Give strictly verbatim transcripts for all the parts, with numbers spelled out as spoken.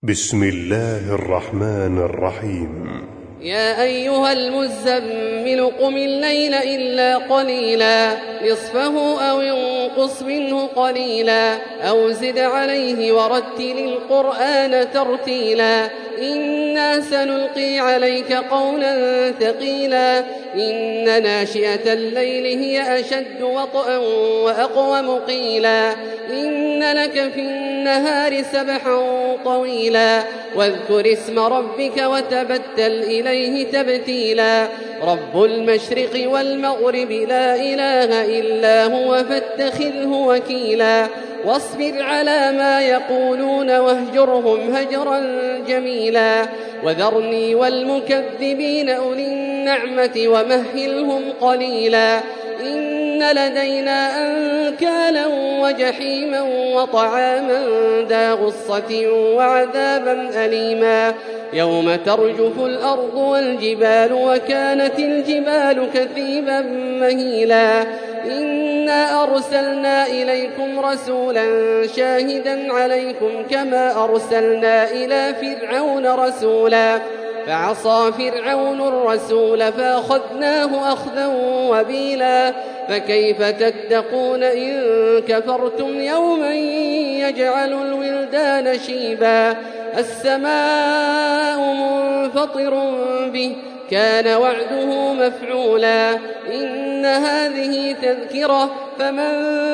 بسم الله الرحمن الرحيم. يا أيها المزمل قم الليل إلا قليلا نصفه أو ينقص منه قليلا أو زد عليه ورتل القرآن ترتيلا إنا سنلقي عليك قولا ثقيلا إن ناشئة الليل هي أشد وطئا وأقوم قيلا إن لك في النهار سبحا طويلا واذكر اسم ربك وتبتل إليه تبتيلا رب المشرق والمغرب لا إله إلا هو فاتخذه وكيلا واصبر على ما يقولون واهجرهم هجرا جميلا وذرني والمكذبين أولي النعمة ومهلهم قليلا إن لدينا أنكالا وجحيما وطعاما ذا غصة وعذابا أليما يوم ترجف الأرض والجبال وكانت الجبال كثيبا مهيلا إنا أرسلنا إليكم رسولا شاهدا عليكم كما أرسلنا إلى فرعون رسولا فعصى فرعون الرسول فأخذناه أخذا وبيلا فكيف تتقون إن كفرتم يوما يجعل الولدان شيبا السماء منفطر به كان وعده مفعولا إن هذه تذكرة فمن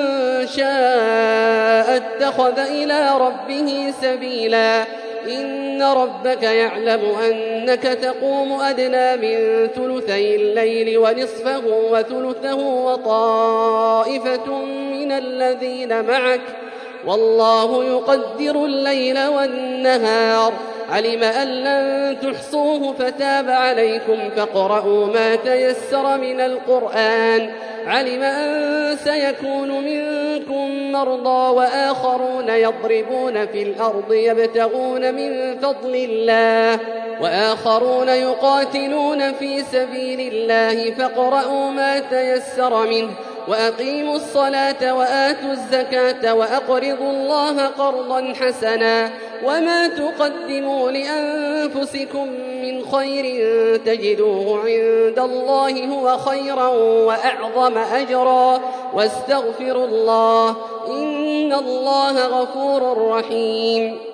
شاء اتخذ إلى ربه سبيلا إن ربك يعلم أنك تقوم أدنى من ثلثي الليل ونصفه وثلثه وطائفة من الذين معك والله يقدر الليل والنهار علم أن لن تحصوه فتاب عليكم فاقرؤوا ما تيسر من القرآن علم أن سيكون منكم مرضى وآخرون يضربون في الأرض يبتغون من فضل الله وآخرون يقاتلون في سبيل الله فاقرؤوا ما تيسر منه وأقيموا الصلاة وآتوا الزكاة وأقرضوا الله قرضا حسنا وما تقدموا لأنفسكم من خير تجدوه عند الله هو خيرا وأعظم أجرا واستغفروا الله إن الله غفور رحيم.